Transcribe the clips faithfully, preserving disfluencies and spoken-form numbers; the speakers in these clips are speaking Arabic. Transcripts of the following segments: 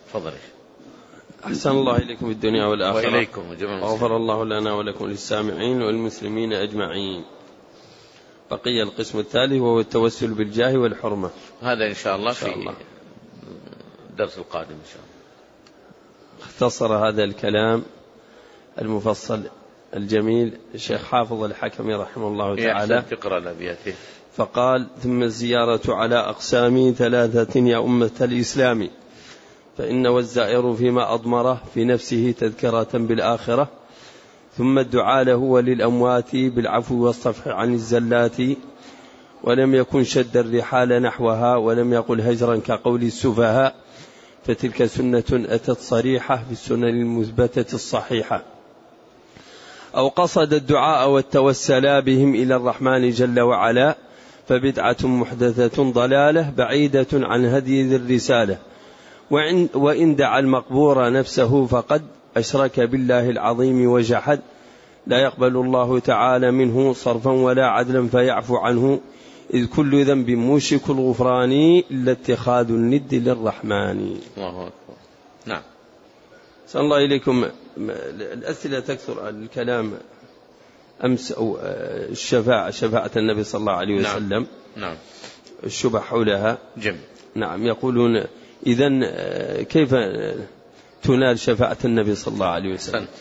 فضل. أحسن الله إليكم في الدنيا والآخرة. وإليكم. غفر الله لنا ولكم للسامعين والمسلمين أجمعين. بقي القسم الثالث وهو التوسل بالجاه والحرمة. هذا إن شاء الله في الله. الدرس القادم إن شاء الله. اختصر هذا الكلام المفصل الجميل الشيخ حافظ الحكمي رحمه الله تعالى، فقال: ثم الزيارة على أقسام ثلاثة يا أمة الإسلام، فإن والزائر فيما أضمره في نفسه تذكرة بالآخرة، ثم الدعاء له وللأموات بالعفو والصفح عن الزلات، ولم يكن شد الرحال نحوها ولم يقل هجرا كقول السفهاء، فتلك سنة أتت صريحة في السنن المثبتة الصحيحة. أو قصد الدعاء والتوسل بهم إلى الرحمن جل وعلا، فبدعة محدثة ضلالة بعيدة عن هدي ذي الرسالة. وإن دعا المقبور نفسه فقد أشرك بالله العظيم وجحد، لا يقبل الله تعالى منه صرفا ولا عدلا فيعفو عنه، إذ كل ذنب موشك الغفران إلا اتخاذ الند للرحمن. الله أكبر. نعم. صلى الله إليكم. الأسئلة تكثر الكلام أمس أو الشفاعة، شفاعة النبي صلى الله عليه وسلم. نعم. نعم. الشبه حولها. جميل. نعم. يقولون إذن كيف تنال شفاعة النبي صلى الله عليه وسلم؟ سنت.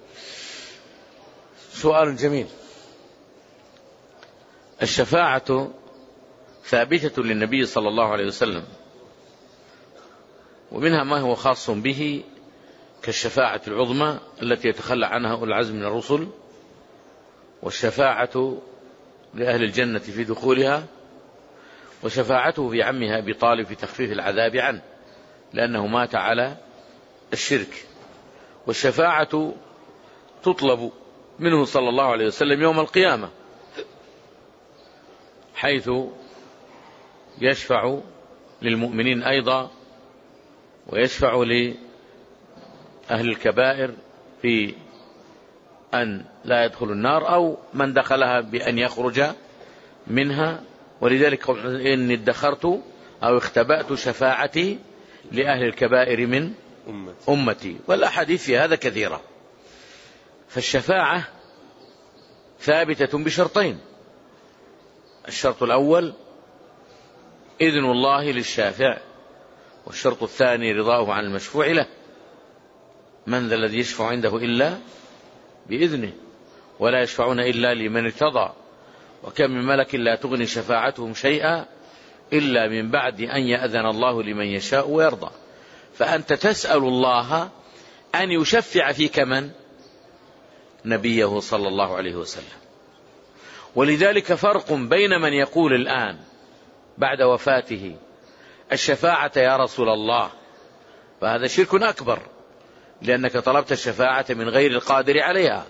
سؤال جميل. الشفاعة ثابتة للنبي صلى الله عليه وسلم، ومنها ما هو خاص به كالشفاعة العظمى التي يتخلى عنها أولو العزم من الرسل، والشفاعة لأهل الجنة في دخولها، وشفاعته في عمها أبي طالب في تخفيف العذاب عنه لأنه مات على الشرك. والشفاعة تطلب منه صلى الله عليه وسلم يوم القيامة، حيث يشفع للمؤمنين أيضا، ويشفع لأهل الكبائر في أن لا يدخل النار، أو من دخلها بأن يخرج منها. ولذلك إني ادخرت أو اختبأت شفاعتي لأهل الكبائر من أمتي. والأحاديث في هذا كثيرة. فالشفاعة ثابتة بشرطين: الشرط الأول إذن الله للشافع، والشرط الثاني رضاه عن المشفوع له. من ذا الذي يشفع عنده إلا بإذنه، ولا يشفعون إلا لمن ارتضى، وكم من ملك لا تغني شفاعتهم شيئا إلا من بعد أن يأذن الله لمن يشاء ويرضى. فأنت تسأل الله أن يشفع فيك من؟ نبيه صلى الله عليه وسلم. ولذلك فرق بين من يقول الآن بعد وفاته الشفاعة يا رسول الله، فهذا شرك أكبر، لأنك طلبت الشفاعة من غير القادر عليها،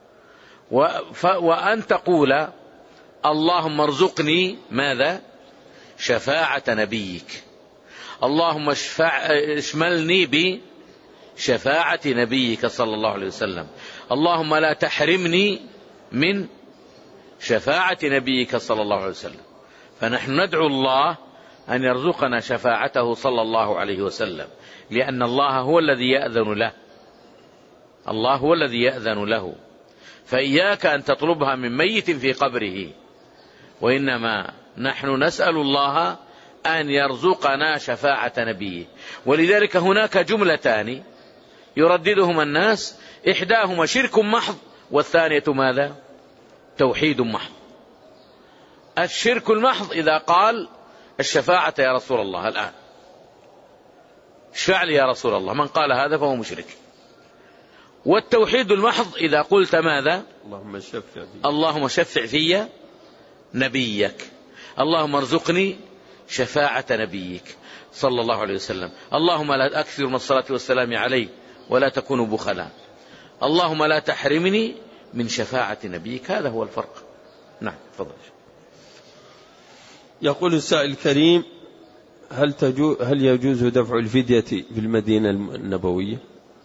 وأن تقول اللهم ارزقني ماذا؟ شفاعة نبيك، اللهم اشملني بشفاعة نبيك صلى الله عليه وسلم، اللهم لا تحرمني من شفاعة نبيك صلى الله عليه وسلم. فنحن ندعو الله أن يرزقنا شفاعته صلى الله عليه وسلم، لأن الله هو الذي يأذن له، الله هو الذي يأذن له. فإياك أن تطلبها من ميت في قبره، وإنما نحن نسأل الله أن يرزقنا شفاعة نبيه. ولذلك هناك جملتان يرددهما الناس، إحداهما شرك محض، والثانية ماذا؟ توحيد محض. الشرك المحض إذا قال الشفاعة يا رسول الله الآن، اشفع لي يا رسول الله، من قال هذا فهو مشرك. والتوحيد المحض إذا قلت ماذا؟ اللهم شفع في اللهم شفع في نبيك، اللهم ارزقني شفاعة نبيك صلى الله عليه وسلم، اللهم لا أكثر من الصلاة والسلام عليه ولا تكونوا بخلاء، اللهم لا تحرمني من شفاعة نبيك. هذا هو الفرق. نعم تفضل. يقول السائل الكريم: هل, تجو هل يجوز دفع الفدية في المدينة النبوية؟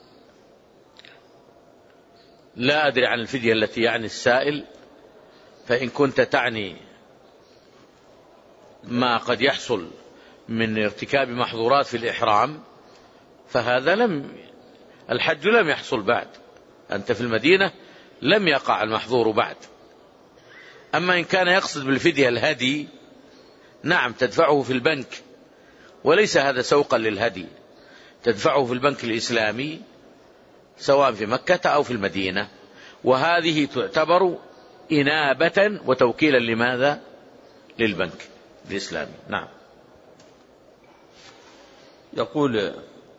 لا أدري عن الفدية التي يعني السائل، فإن كنت تعني ما قد يحصل من ارتكاب محظورات في الإحرام فهذا لم الحج لم يحصل بعد، أنت في المدينة لم يقع المحظور بعد. أما إن كان يقصد بالفدية الهدي نعم تدفعه في البنك، وليس هذا سوقا للهدي، تدفعه في البنك الإسلامي سواء في مكة أو في المدينة، وهذه تعتبر إنابة وتوكيلا لماذا؟ للبنك الإسلامي. نعم. يقول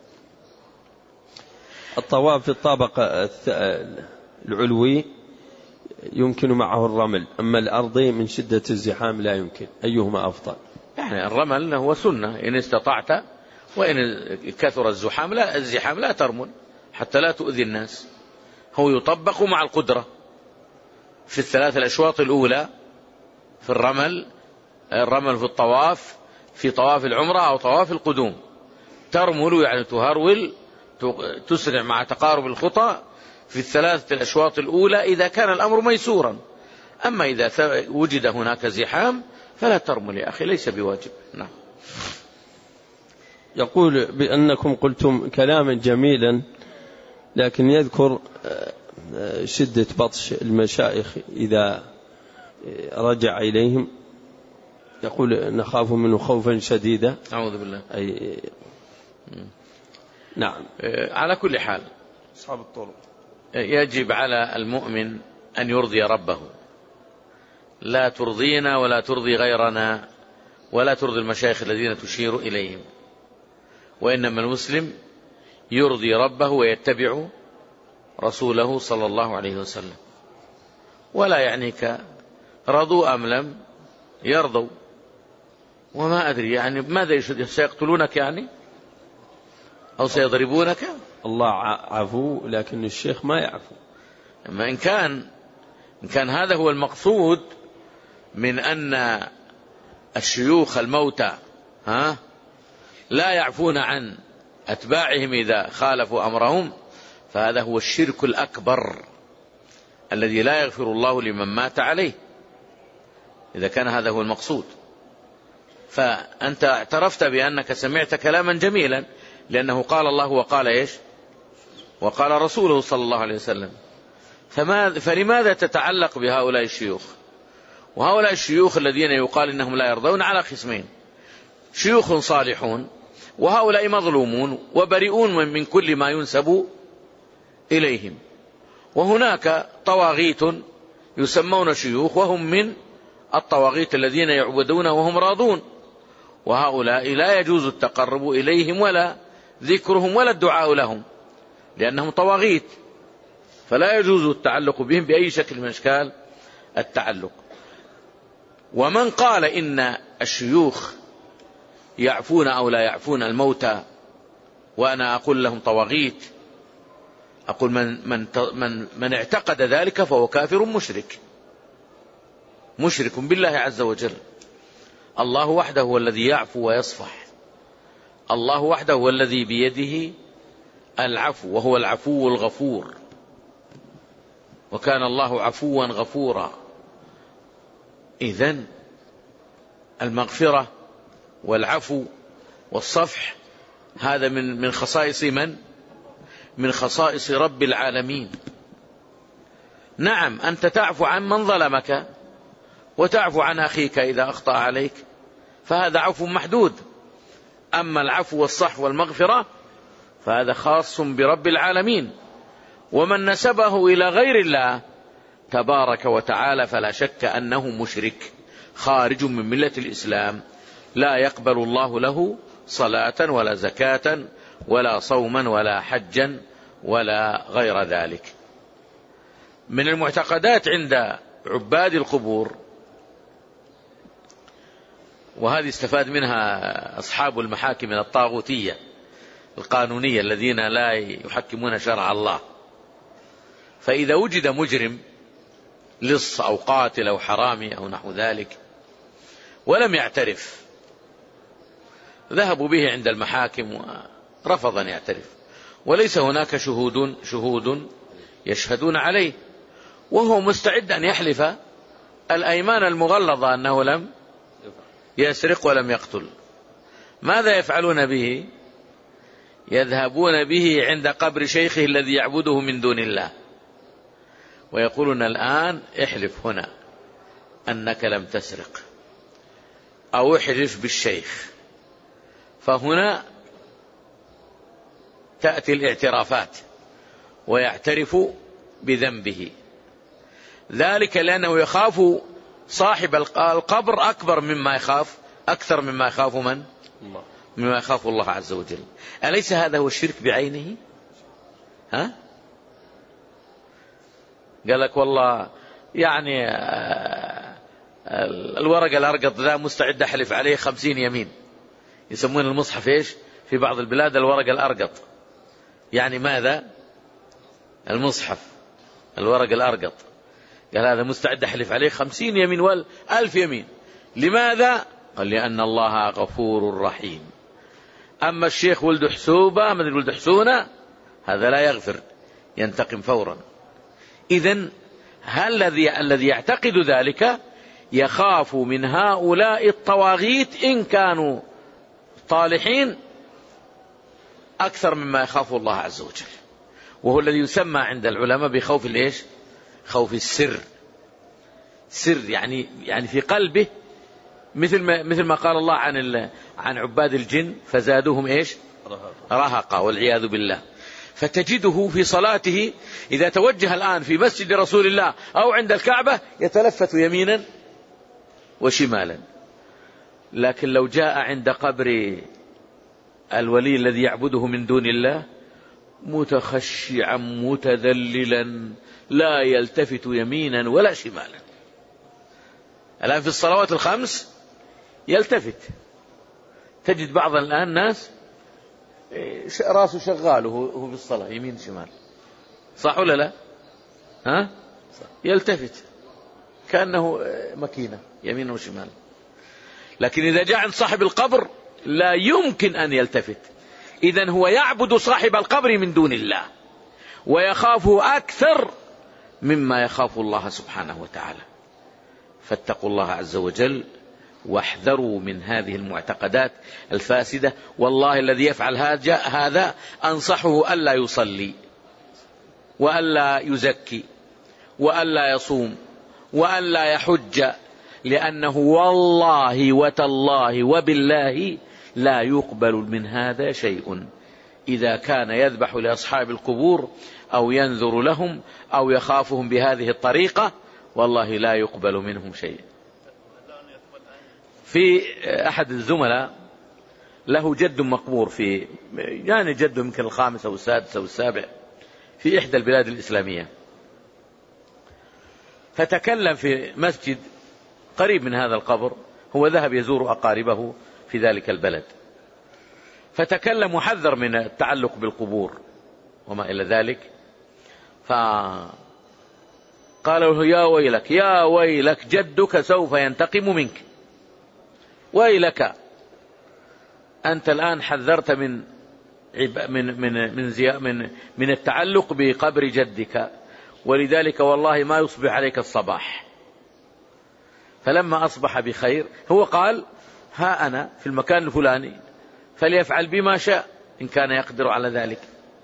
الطواف في الطابق العلوي يمكن معه الرمل، أما الأرضي من شدة الزحام لا يمكن، أيهما أفضل؟ يعني الرمل هو سنة إن استطعت، وإن كثر الزحام لا الزحام لا ترمل حتى لا تؤذي الناس. هو يطبق مع القدرة في الثلاث الأشواط الأولى في الرمل، الرمل في الطواف، في طواف العمرة أو طواف القدوم، ترمل يعني تهرول تسرع مع تقارب الخطى في الثلاثة الأشواط الأولى إذا كان الأمر ميسورا. أما إذا وجد هناك زحام فلا ترمل يا أخي، ليس بواجب. نعم. يقول بأنكم قلتم كلاما جميلا، لكن يذكر شدة بطش المشايخ إذا رجع إليهم، يقول نخاف منه خوفا شديدا. أعوذ بالله. أي نعم. على كل حال أصحاب الطرق يجب على المؤمن أن يرضي ربه، لا ترضينا ولا ترضي غيرنا ولا ترضي المشايخ الذين تشير إليهم، وإنما المسلم يرضي ربه ويتبع رسوله صلى الله عليه وسلم، ولا يعنيك رضوا أم لم يرضوا. وما أدري يعني ماذا سيقتلونك يعني أو سيضربونك؟ الله عفو، لكن الشيخ ما يعفو. أما إن كان إن كان هذا هو المقصود من أن الشيوخ الموتى ها لا يعفون عن أتباعهم إذا خالفوا أمرهم، فهذا هو الشرك الأكبر الذي لا يغفر الله لمن مات عليه، إذا كان هذا هو المقصود. فأنت اعترفت بأنك سمعت كلاما جميلا، لأنه قال الله وقال إيش وقال رسوله صلى الله عليه وسلم، فما فلماذا تتعلق بهؤلاء الشيوخ؟ وهؤلاء الشيوخ الذين يقال إنهم لا يرضون على قسمين: شيوخ صالحون، وهؤلاء مظلومون وبريئون من كل ما ينسب إليهم. وهناك طواغيت يسمون شيوخ وهم من الطواغيت الذين يعبدون وهم راضون، وهؤلاء لا يجوز التقرب إليهم ولا ذكرهم ولا الدعاء لهم، لأنهم طواغيت، فلا يجوز التعلق بهم بأي شكل من أشكال التعلق. ومن قال إن الشيوخ يعفون أو لا يعفون الموتى وأنا أقول لهم طواغيت، أقول من, من, من, من اعتقد ذلك فهو كافر مشرك مشرك بالله عز وجل. الله وحده هو الذي يعفو ويصفح، الله وحده هو الذي بيده العفو، وهو العفو الغفور، وكان الله عفوا غفورا. إذن المغفرة والعفو والصفح هذا من من خصائص من؟ من خصائص رب العالمين. نعم أنت تعفو عن من ظلمك وتعفو عن أخيك إذا أخطأ عليك، فهذا عفو محدود. أما العفو والصحو والمغفرة فهذا خاص برب العالمين، ومن نسبه إلى غير الله تبارك وتعالى فلا شك أنه مشرك خارج من ملة الإسلام، لا يقبل الله له صلاة ولا زكاة ولا صوما ولا حجا ولا غير ذلك. من المعتقدات عند عباد القبور، وهذه استفاد منها أصحاب المحاكم الطاغوتية القانونية الذين لا يحكمون شرع الله، فإذا وجد مجرم لص أو قاتل أو حرامي أو نحو ذلك ولم يعترف، ذهبوا به عند المحاكم ورفض أن يعترف، وليس هناك شهود شهود يشهدون عليه، وهو مستعد أن يحلف الأيمان المغلظة أنه لم يسرق ولم يقتل. ماذا يفعلون به؟ يذهبون به عند قبر شيخه الذي يعبده من دون الله، ويقولون الآن احلف هنا أنك لم تسرق، أو احلف بالشيخ. فهنا تأتي الاعترافات ويعترف بذنبه، ذلك لأنه يخاف صاحب القبر أكبر مما يخاف أكثر مما يخاف من؟ الله. مما يخاف الله عز وجل. أليس هذا هو الشرك بعينه؟ ها؟ قال لك والله يعني الورق الأرقط ذا مستعد أحلف عليه خمسين يمين. يسمون المصحف إيش في بعض البلاد؟ الورق الأرقط. يعني ماذا؟ المصحف الورق الأرقط. قال هذا مستعد أحلف عليه خمسين يمين والألف يمين. لماذا؟ قال لأن الله غفور رحيم. أما الشيخ ولد حسوبة مثل ولد حسونة هذا لا يغفر، ينتقم فورا. إذن هل الذي الذي يعتقد ذلك يخاف من هؤلاء الطواغيت إن كانوا طالحين أكثر مما يخاف الله عز وجل، وهو الذي يسمى عند العلماء بخوف الإيش؟ خوف السر. سر يعني يعني في قلبه، مثل ما مثل ما قال الله عن عن عباد الجن فزادوهم إيش؟ رهقا والعياذ بالله. فتجده في صلاته إذا توجه الآن في مسجد رسول الله أو عند الكعبة يتلفت يمينا وشمالا، لكن لو جاء عند قبر الولي الذي يعبده من دون الله متخشعا متذللا لا يلتفت يمينا ولا شمالا. الآن في الصلوات الخمس يلتفت، تجد بعض الآن ناس راسه شغال وهو في الصلاة يمين شمال، صح ولا لا؟ ها؟ يلتفت كأنه مكينة يمين وشمال. لكن إذا جاء عند صاحب القبر لا يمكن أن يلتفت. إذن هو يعبد صاحب القبر من دون الله ويخافه أكثر مما يخاف الله سبحانه وتعالى. فاتقوا الله عز وجل واحذروا من هذه المعتقدات الفاسدة. والله الذي يفعل هذا أنصحه ألا يصلي وألا يزكي وألا يصوم وألا يحج، لأنه والله وتالله وبالله لا يقبل من هذا شيء إذا كان يذبح لأصحاب القبور أو ينذر لهم أو يخافهم بهذه الطريقة، والله لا يقبل منهم شيء. في أحد الزملاء له جد مقبور في يعني جد يمكن الخامس أو السادس أو السابع في إحدى البلاد الإسلامية، فتكلم في مسجد قريب من هذا القبر، هو ذهب يزور أقاربه في ذلك البلد، فتكلم وحذر من التعلق بالقبور وما إلى ذلك. فقال له يا ويلك يا ويلك جدك سوف ينتقم منك، ويلك أنت الآن حذرت من من من من, من, من التعلق بقبر جدك، ولذلك والله ما يصبح عليك الصباح. فلما أصبح بخير هو قال ها أنا في المكان الفلاني فليفعل بما شاء إن كان يقدر على ذلك.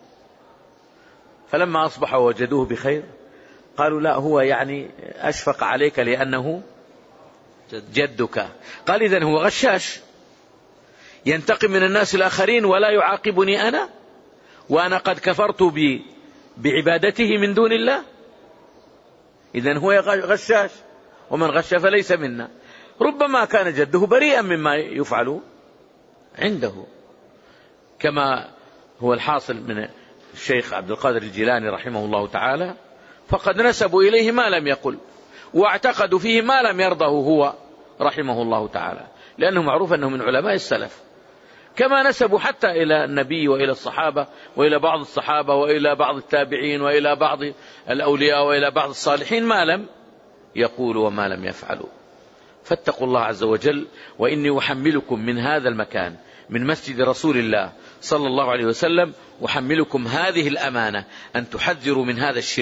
فلما أصبح وجدوه بخير قالوا لا هو يعني أشفق عليك لأنه جدك. قال إذن هو غشاش ينتقم من الناس الآخرين ولا يعاقبني أنا، وأنا قد كفرت بعبادته من دون الله. إذن هو غشاش، ومن غش فليس منا. ربما كان جده بريئا مما يفعل عنده، كما هو الحاصل من الشيخ عبد القادر الجيلاني رحمه الله تعالى، فقد نسبوا إليه ما لم يقل واعتقدوا فيه ما لم يرضه هو رحمه الله تعالى، لأنه معروف أنه من علماء السلف. كما نسبوا حتى إلى النبي وإلى الصحابة وإلى بعض الصحابة وإلى بعض التابعين وإلى بعض الأولياء وإلى بعض الصالحين ما لم يقولوا وما لم يفعلوا. فاتقوا الله عز وجل. وإني أحملكم من هذا المكان من مسجد رسول الله صلى الله عليه وسلم، أحملكم هذه الأمانة أن تحذروا من هذا الشرك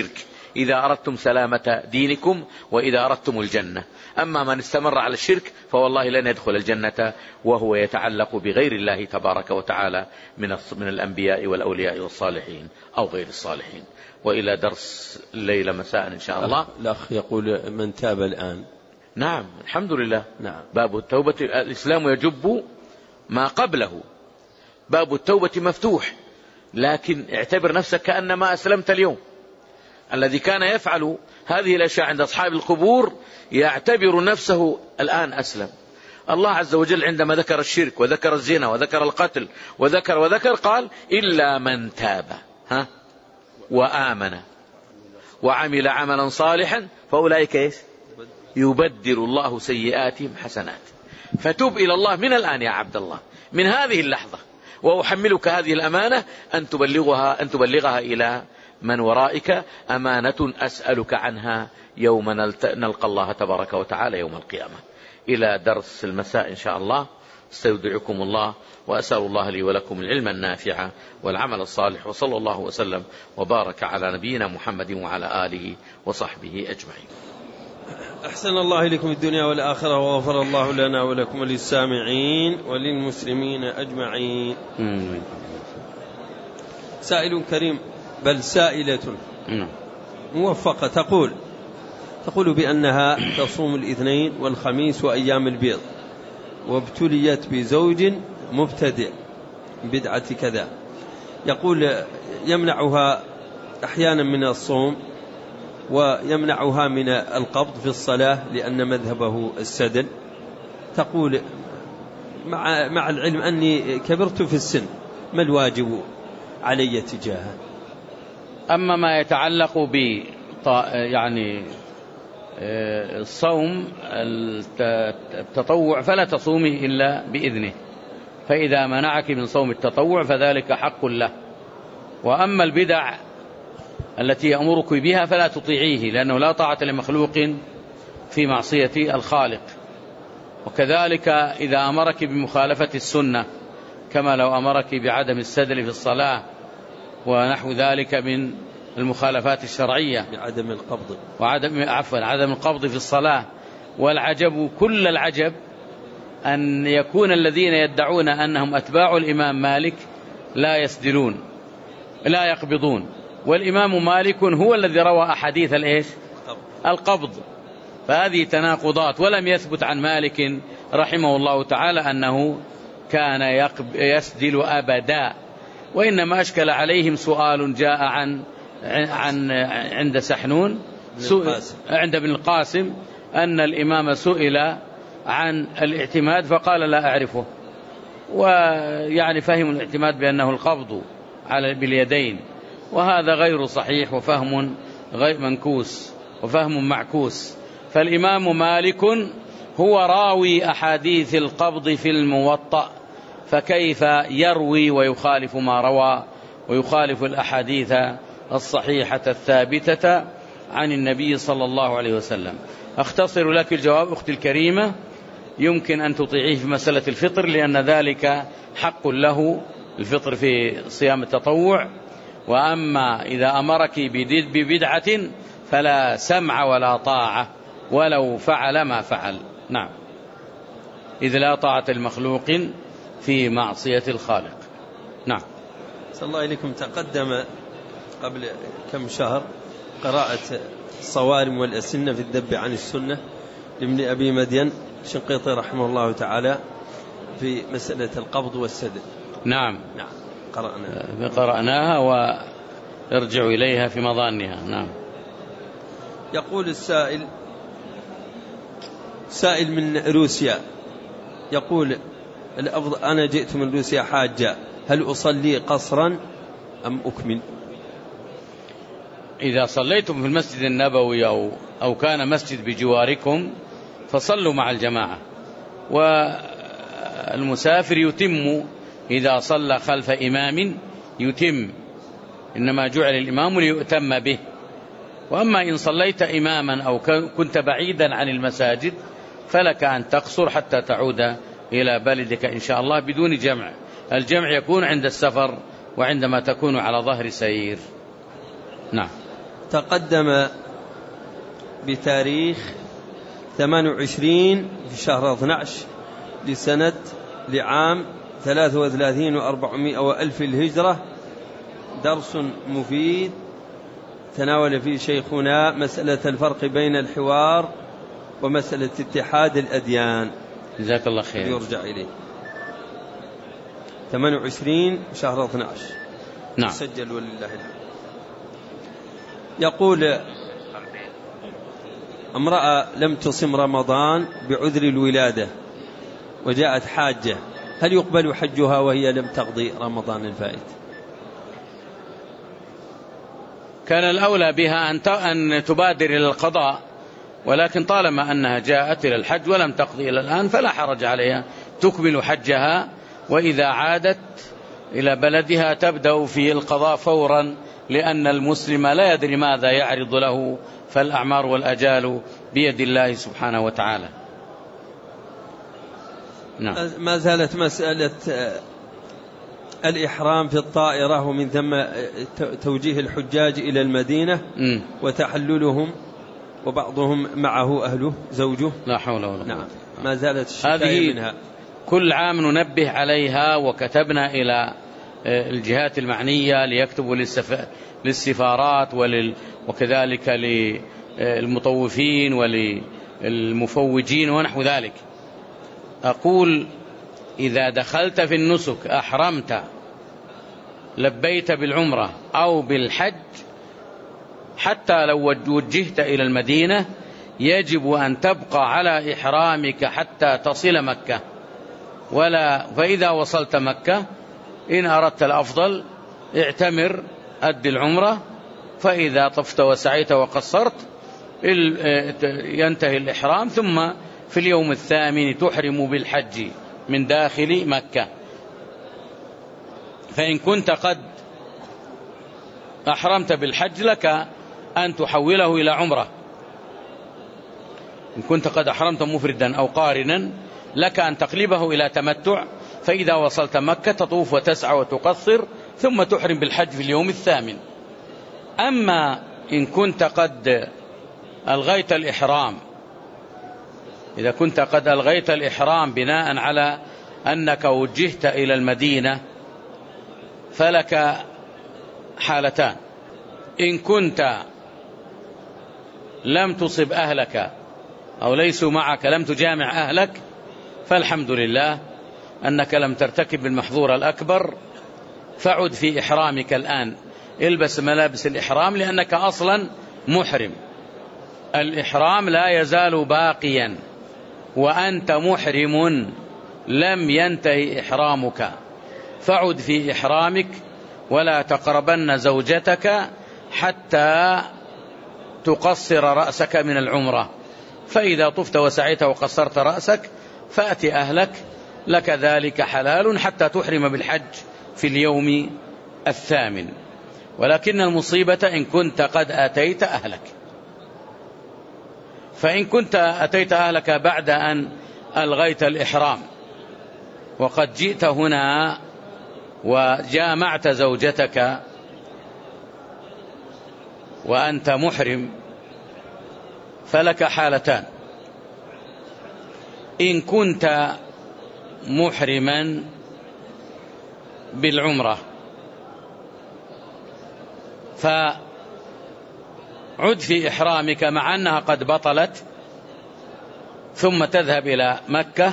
إذا أردتم سلامة دينكم وإذا أردتم الجنة. أما من استمر على الشرك فوالله لن يدخل الجنة وهو يتعلق بغير الله تبارك وتعالى من من الأنبياء والأولياء والصالحين أو غير الصالحين. وإلى درس الليلة مساء إن شاء الله. الأخ يقول من تاب الآن. نعم الحمد لله. نعم. باب التوبة الإسلام يجب ما قبله، باب التوبة مفتوح، لكن اعتبر نفسك كأنما أسلمت اليوم. الذي كان يفعل هذه الأشياء عند أصحاب القبور يعتبر نفسه الآن أسلم. الله عز وجل عندما ذكر الشرك وذكر الزنا وذكر القتل وذكر وذكر قال إلا من تاب ها وآمن وعمل عملا صالحا فأولئك إيش؟ يبدل الله سيئاتهم حسنات. فتوب إلى الله من الآن يا عبد الله، من هذه اللحظة، وأحملك هذه الأمانة أن تبلغها أن تبلغها إلى من ورائك، أمانة أسألك عنها يوم نلقى الله تبارك وتعالى يوم القيامة. إلى درس المساء إن شاء الله. استودعكم الله وأسأل الله لي ولكم العلم النافع والعمل الصالح، وصلى الله وسلم وبارك على نبينا محمد وعلى آله وصحبه أجمعين. أحسن الله إليكم الدنيا والآخرة، وغفر الله لنا ولكم وللسامعين وللمسلمين أجمعين. سائل كريم بل سائلة موفقة تقول تقول بأنها تصوم الاثنين والخميس وأيام البيض، وابتليت بزوج مبتدئ بدعة كذا، يقول يمنعها أحيانا من الصوم ويمنعها من القبض في الصلاة لأن مذهبه السدل. تقول مع, مع العلم أني كبرت في السن، ما الواجب علي تجاهه؟ أما ما يتعلق ب يعني الصوم التطوع فلا تصومه إلا بإذنه، فإذا منعك من صوم التطوع فذلك حق له. وأما البدع التي يأمرك بها فلا تطيعيه، لأنه لا طاعة لمخلوق في معصية الخالق. وكذلك إذا أمرك بمخالفة السنة، كما لو أمرك بعدم السدل في الصلاة ونحو ذلك من المخالفات الشرعية، بعدم القبض وعدم عفوا عدم القبض في الصلاة. والعجب كل العجب أن يكون الذين يدعون أنهم أتباع الإمام مالك لا يسدلون لا يقبضون، والإمام مالك هو الذي روى أحاديث الإيش؟ القبض. فهذه تناقضات، ولم يثبت عن مالك رحمه الله تعالى أنه كان يسدل أبدا. وإنما أشكل عليهم سؤال جاء عن عن عند سحنون عند ابن القاسم أن الإمام سئل عن الاعتماد فقال لا أعرفه، ويعني فهم الاعتماد بأنه القبض على باليدين، وهذا غير صحيح وفهم غير منكوس وفهم معكوس. فالإمام مالك هو راوي أحاديث القبض في الموطأ، فكيف يروي ويخالف ما روى ويخالف الأحاديث الصحيحة الثابتة عن النبي صلى الله عليه وسلم؟ أختصر لك الجواب أختي الكريمة، يمكن أن تطيعيه في مسألة الفطر، لأن ذلك حق له، الفطر في صيام التطوع. وأما إذا أمرك ببدعة فلا سمع ولا طاعة ولو فعل ما فعل. نعم، إذ لا طاعة المخلوق في معصية الخالق. نعم. صلى الله إليكم. تقدم قبل كم شهر قراءة الصوارم والأسنة في الذب عن السنة لابن أبي مدين شنقيطي رحمه الله تعالى في مسألة القبض والسدل. نعم نعم قرأناها قرأناها وارجع إليها في مظانها. نعم. يقول السائل سائل من روسيا، يقول الأفضل أنا جئت من روسيا حاجة، هل أصلي قصرا أم أكمل؟ إذا صليتم في المسجد النبوي أو, أو كان مسجد بجواركم فصلوا مع الجماعة، والمسافر يتم إذا صلى خلف إمام يتم، إنما جعل الإمام ليؤتم به. وأما إن صليت إماما أو كنت بعيدا عن المساجد فلك أن تقصر حتى تعود إلى بلدك إن شاء الله بدون جمع. الجمع يكون عند السفر وعندما تكون على ظهر سير. نعم. تقدم بتاريخ ثمانية وعشرين في شهر اثني عشر لسنة لعام ثلاثة وثلاثين وأربعمائة وألف الهجرة درس مفيد تناول فيه شيخنا مسألة الفرق بين الحوار ومسألة اتحاد الأديان. جزاك الله خير. يرجع إليه ثمانية وعشرين شهر اثني عشر. نعم. سجل ولله الحمد. يقول: امرأة لم تصم رمضان بعذر الولادة وجاءت حاجة، هل يقبل حجها وهي لم تقضي رمضان الفائت؟ كان الأولى بها أن تبادر إلى القضاء، ولكن طالما أنها جاءت إلى الحج ولم تقضي إلى الآن فلا حرج عليها، تكمل حجها، وإذا عادت إلى بلدها تبدأ في القضاء فورا، لأن المسلم لا يدري ماذا يعرض له، فالأعمار والأجال بيد الله سبحانه وتعالى. نعم. ما زالت مسألة الإحرام في الطائرة ومن ثم توجيه الحجاج إلى المدينة م. وتحللهم وبعضهم معه أهله زوجه. لا حول ولا قوة. نعم. ما زالت الشكاية منها. كل عام ننبه عليها، وكتبنا إلى الجهات المعنية ليكتبوا للسفارات ولل وكذلك للمطوفين وللمفوجين ونحو ذلك. أقول: إذا دخلت في النسك أحرمت لبيت بالعمرة أو بالحج، حتى لو وجهت إلى المدينة يجب أن تبقى على إحرامك حتى تصل مكة، ولا فإذا وصلت مكة إن أردت الأفضل اعتمر أد العمرة، فإذا طفت وسعيت وقصرت ينتهي الإحرام، ثم في اليوم الثامن تحرم بالحج من داخل مكة. فإن كنت قد أحرمت بالحج لك أن تحوله إلى عمرة، إن كنت قد أحرمت مفردا أو قارنا لك أن تقلبه إلى تمتع، فإذا وصلت مكة تطوف وتسعى وتقصر ثم تحرم بالحج في اليوم الثامن. أما إن كنت قد ألغيت الإحرام، إذا كنت قد ألغيت الإحرام بناء على أنك وجهت إلى المدينة فلك حالتان: إن كنت لم تصب أهلك أو ليسوا معك، لم تجامع أهلك، فالحمد لله أنك لم ترتكب المحظور الأكبر، فعد في إحرامك الآن، البس ملابس الإحرام لأنك أصلا محرم. الإحرام لا يزال باقيا وأنت محرم لم ينتهي إحرامك، فعد في إحرامك ولا تقربن زوجتك حتى تقصر رأسك من العمرة، فإذا طفت وسعيت وقصرت رأسك فأتي أهلك، لك ذلك حلال حتى تحرم بالحج في اليوم الثامن. ولكن المصيبة إن كنت قد أتيت أهلك، فإن كنت أتيت أهلك بعد أن ألغيت الإحرام وقد جئت هنا وجامعت زوجتك وأنت محرم فلك حالتان: إن كنت محرما بالعمرة فعد في إحرامك مع أنها قد بطلت، ثم تذهب إلى مكة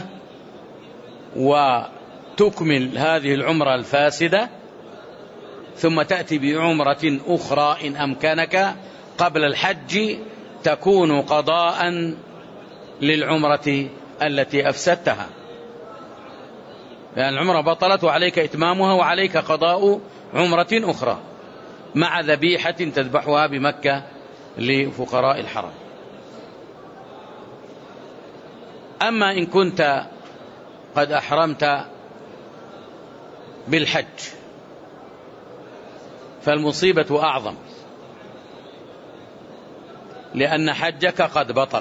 وتكمل هذه العمرة الفاسدة، ثم تأتي بعمرة أخرى إن أمكنك قبل الحج تكون قضاء للعمرة التي أفسدتها، لأن العمرة بطلت وعليك إتمامها وعليك قضاء عمرة أخرى مع ذبيحة تذبحها بمكة لفقراء الحرم. أما إن كنت قد أحرمت بالحج فالمصيبة أعظم، لأن حجك قد بطل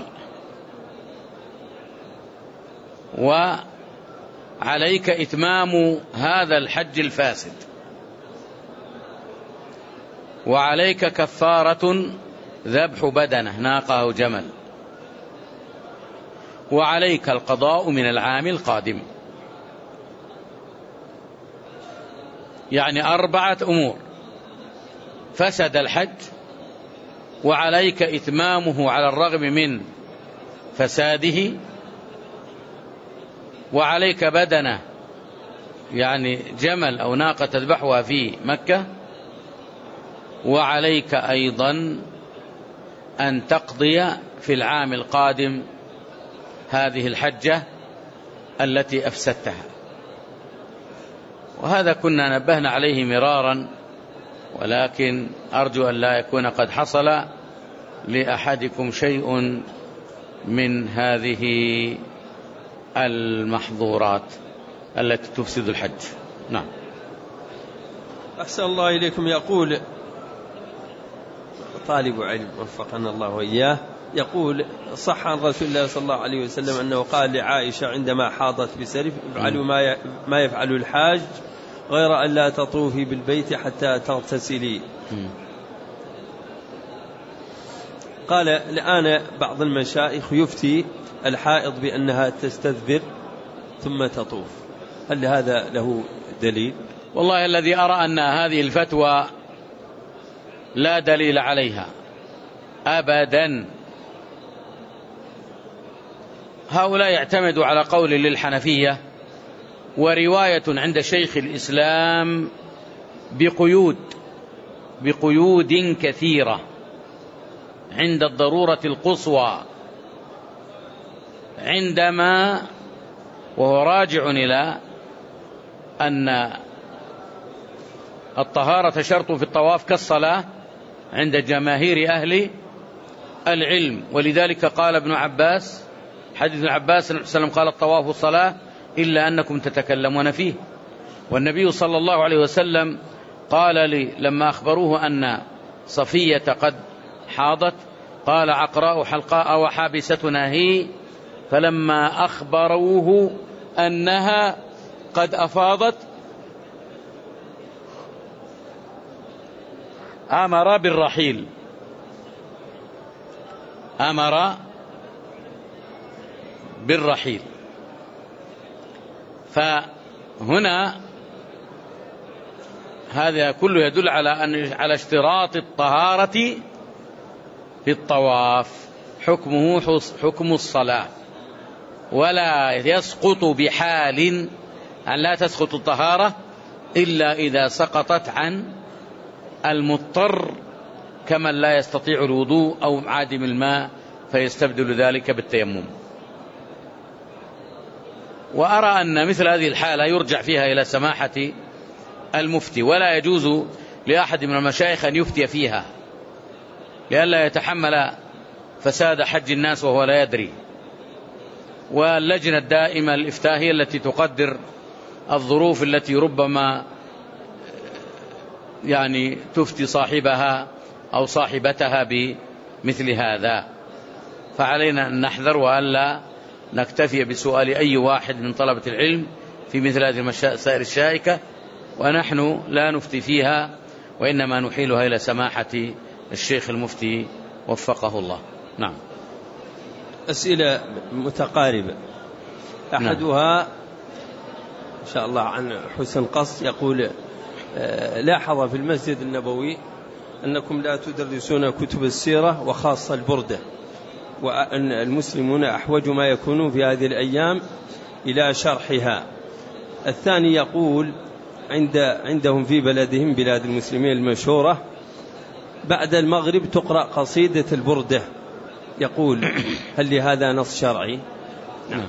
وعليك إتمام هذا الحج الفاسد، وعليك كفارة ذبح بدنه ناقة أو جمل، وعليك القضاء من العام القادم. يعني أربعة أمور: فسد الحج وعليك إتمامه على الرغم من فساده، وعليك بدنه يعني جمل أو ناقة تذبحها في مكة، وعليك أيضا أن تقضي في العام القادم هذه الحجة التي أفسدتها. وهذا كنا نبهنا عليه مرارا، ولكن أرجو أن لا يكون قد حصل لأحدكم شيء من هذه المحظورات التي تفسد الحج. نعم. أحسن الله إليكم. يقول طالب علم وفقنا الله وإياه، يقول: صح عن رسول الله صلى الله عليه وسلم أنه قال لعائشة عندما حاضت بسرف: افعلوا ما يفعل الحاج غير أن لا تطوفي بالبيت حتى تغتسلي. قال: الآن بعض المشايخ يفتي الحائض بأنها تستدبر ثم تطوف، هل هذا له دليل؟ والله الذي أرى أن هذه الفتوى لا دليل عليها أبدا. هؤلاء يعتمدوا على قول للحنفية ورواية عند شيخ الإسلام بقيود بقيود كثيرة عند الضرورة القصوى، عندما وهو راجع إلى أن الطهارة شرط في الطواف كالصلاة عند جماهير أهل العلم. ولذلك قال ابن عباس، حديث ابن عباس صلى الله عليه وسلم قال: الطواف الصلاة إلا أنكم تتكلمون فيه. والنبي صلى الله عليه وسلم قال لي لما أخبروه أن صفية قد حاضت قال: عقراء حلقاء وحابستنا هي. فلما أخبروه أنها قد أفاضت أمر بالرحيل، أمر بالرحيل. فهنا هذا كله يدل على أن على اشتراط الطهارة في الطواف، حكمه حكم الصلاة، ولا يسقط بحال أن لا تسقط الطهارة إلا إذا سقطت عن المضطر كمن لا يستطيع الوضوء أو عادم الماء فيستبدل ذلك بالتيمم. وأرى أن مثل هذه الحالة يرجع فيها إلى سماحة المفتي، ولا يجوز لأحد من المشايخ أن يفتي فيها لئلا يتحمل فساد حج الناس وهو لا يدري. واللجنة الدائمة الإفتاء هي التي تقدر الظروف التي ربما يعني تفتي صاحبها أو صاحبتها بمثل هذا. فعلينا أن نحذر وألا نكتفي بسؤال أي واحد من طلبة العلم في مثل هذه المسائل الشائكة، ونحن لا نفتي فيها، وإنما نحيلها إلى سماحة الشيخ المفتي وفقه الله. نعم. أسئلة متقاربة، أحدها إن شاء الله عن حسن قص، يقول: لاحظ في المسجد النبوي أنكم لا تدرسون كتب السيرة وخاصة البردة، وأن المسلمون أحوج ما يكونون في هذه الأيام إلى شرحها. الثاني يقول: عند عندهم في بلدهم بلاد المسلمين المشهورة بعد المغرب تقرأ قصيدة البردة، يقول: هل لهذا نص شرعي؟ نعم.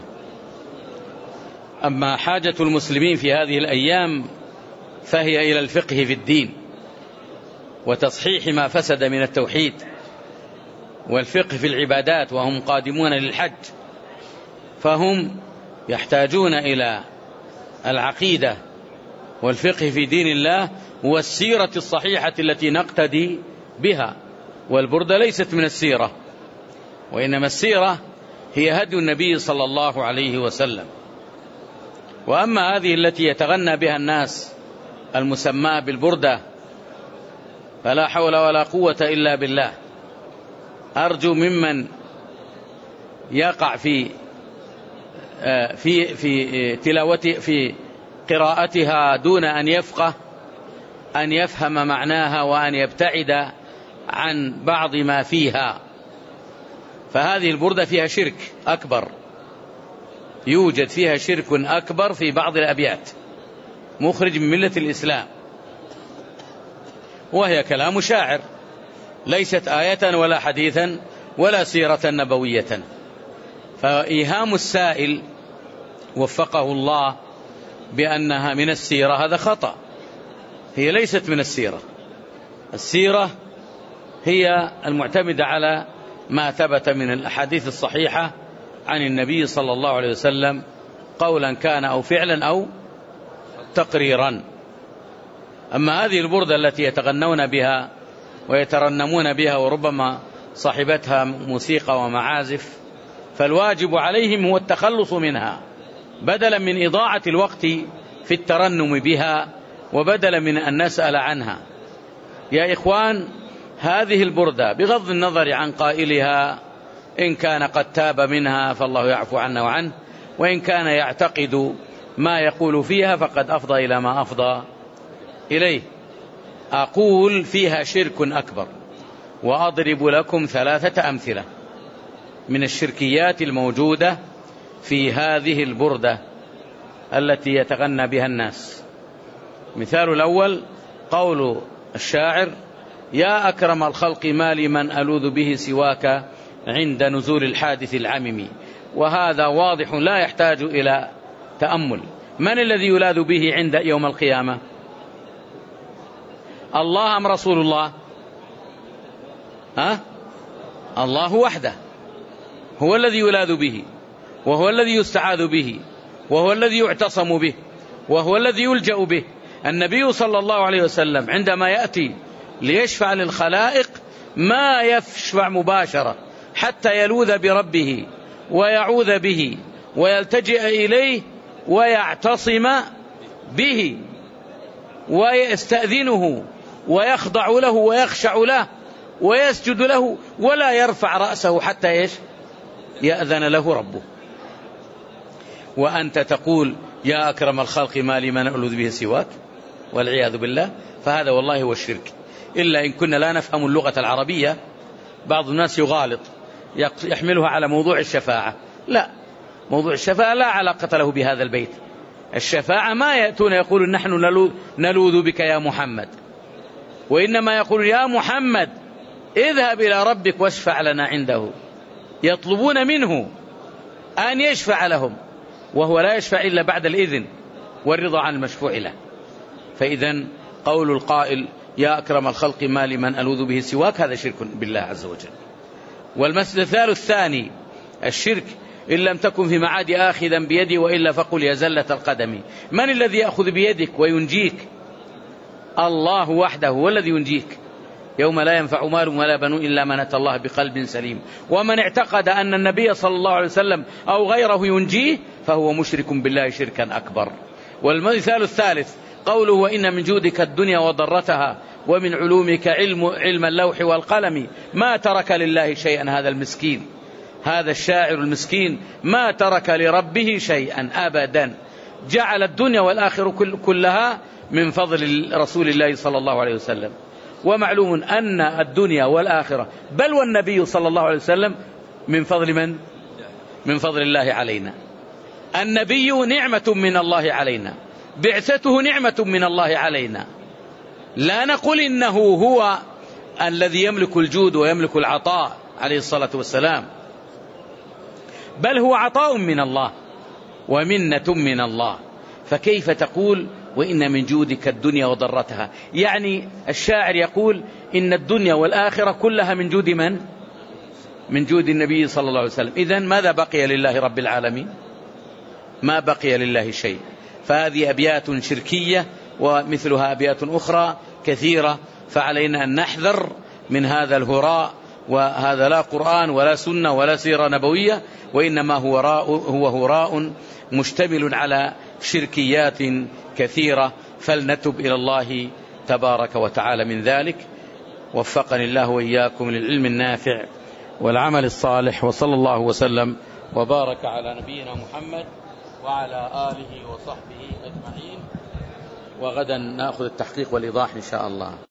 أما حاجة المسلمين في هذه الأيام فهي إلى الفقه في الدين وتصحيح ما فسد من التوحيد والفقه في العبادات، وهم قادمون للحج، فهم يحتاجون إلى العقيدة والفقه في دين الله والسيرة الصحيحة التي نقتدي بها. والبردة ليست من السيرة، وإنما السيرة هي هدي النبي صلى الله عليه وسلم. وأما هذه التي يتغنى بها الناس المسمى بالبردة فلا حول ولا قوة إلا بالله. أرجو ممن يقع في في في تلاوة في قراءتها دون أن يفقه أن يفهم معناها وأن يبتعد عن بعض ما فيها. فهذه البردة فيها شرك أكبر، يوجد فيها شرك أكبر في بعض الأبيات مخرج من ملة الإسلام، وهي كلام شاعر ليست آية ولا حديثا ولا سيرة نبوية. فإيهام السائل وفقه الله بأنها من السيرة هذا خطأ، هي ليست من السيرة. السيرة هي المعتمدة على ما ثبت من الأحاديث الصحيحة عن النبي صلى الله عليه وسلم قولا كان أو فعلا أو تقريرا. أما هذه البردة التي يتغنون بها ويترنمون بها وربما صاحبتها موسيقى ومعازف، فالواجب عليهم هو التخلص منها بدلا من إضاعة الوقت في الترنم بها وبدلا من أن نسأل عنها. يا إخوان، هذه البردة بغض النظر عن قائلها، إن كان قد تاب منها فالله يعفو عنه وعنه، وإن كان يعتقد ما يقول فيها فقد أفضى إلى ما أفضى إليه. أقول فيها شرك أكبر، وأضرب لكم ثلاثة أمثلة من الشركيات الموجودة في هذه البردة التي يتغنى بها الناس. مثال الأول قول الشاعر: يا أكرم الخلق ما لي من ألوذ به سواك عند نزول الحادث العمم. وهذا واضح لا يحتاج إلى تأمل. من الذي يلاذ به عند يوم القيامة؟ الله أم رسول الله؟ ها؟ الله وحده هو الذي يلاذ به، وهو الذي يستعاذ به، وهو الذي يعتصم به، وهو الذي يلجأ به. النبي صلى الله عليه وسلم عندما يأتي ليشفع للخلائق ما يشفع مباشرة حتى يلوذ بربه ويعوذ به ويلتجئ إليه ويعتصم به ويستأذنه ويخضع له ويخشع له ويسجد له، ولا يرفع رأسه حتى إيش؟ يأذن له ربه. وأنت تقول يا أكرم الخلق ما لي من ألوذ به سواك، والعياذ بالله. فهذا والله هو الشرك، إلا إن كنا لا نفهم اللغة العربية. بعض الناس يغالط يحملها على موضوع الشفاعة. لا، موضوع الشفاعة لا علاقة له بهذا البيت. الشفاعة ما يأتون يقولون نحن نلوذ بك يا محمد، وإنما يقول يا محمد اذهب إلى ربك واشفع لنا عنده. يطلبون منه أن يشفع لهم، وهو لا يشفع إلا بعد الإذن والرضا عن المشفوع له. فإذن قول القائل يا أكرم الخلق ما لمن ألوذ به سواك هذا شرك بالله عز وجل. والمثال الثاني الشرك إن لم تكن في معاد آخذا بيدي وإلا فقل يا زلة القدم. من الذي يأخذ بيدك وينجيك؟ الله وحده هو الذي ينجيك يوم لا ينفع مال ولا بنون إلا من أتى الله بقلب سليم. ومن اعتقد أن النبي صلى الله عليه وسلم أو غيره ينجيه فهو مشرك بالله شركا أكبر. والمثال الثالث قوله وإن من جودك الدنيا وضرتها ومن علومك علم, علم اللوح والقلم. ما ترك لله شيئا هذا المسكين، هذا الشاعر المسكين ما ترك لربه شيئا أبدا، جعل الدنيا والآخرة كلها من فضل رسول الله صلى الله عليه وسلم. ومعلوم أن الدنيا والآخرة بل والنبي صلى الله عليه وسلم من فضل من؟ من فضل الله علينا. النبي نعمة من الله علينا، بعثته نعمة من الله علينا. لا نقول إنه هو الذي يملك الجود ويملك العطاء عليه الصلاة والسلام، بل هو عطاء من الله ومنة من الله. فكيف تقول وإن من جودك الدنيا وضرتها؟ يعني الشاعر يقول إن الدنيا والآخرة كلها من جود من؟ من جود النبي صلى الله عليه وسلم. إذن ماذا بقي لله رب العالمين؟ ما بقي لله شيء. فهذه أبيات شركية ومثلها أبيات أخرى كثيرة، فعلينا أن نحذر من هذا الهراء. وهذا لا قرآن ولا سنة ولا سيرة نبوية، وإنما هو هراء, هو هراء مشتمل على شركيات كثيرة. فلنتب إلى الله تبارك وتعالى من ذلك. وفقني الله وإياكم للعلم النافع والعمل الصالح. وصلى الله وسلم وبارك على نبينا محمد وعلى آله وصحبه أجمعين. وغدا نأخذ التحقيق والإيضاح إن شاء الله.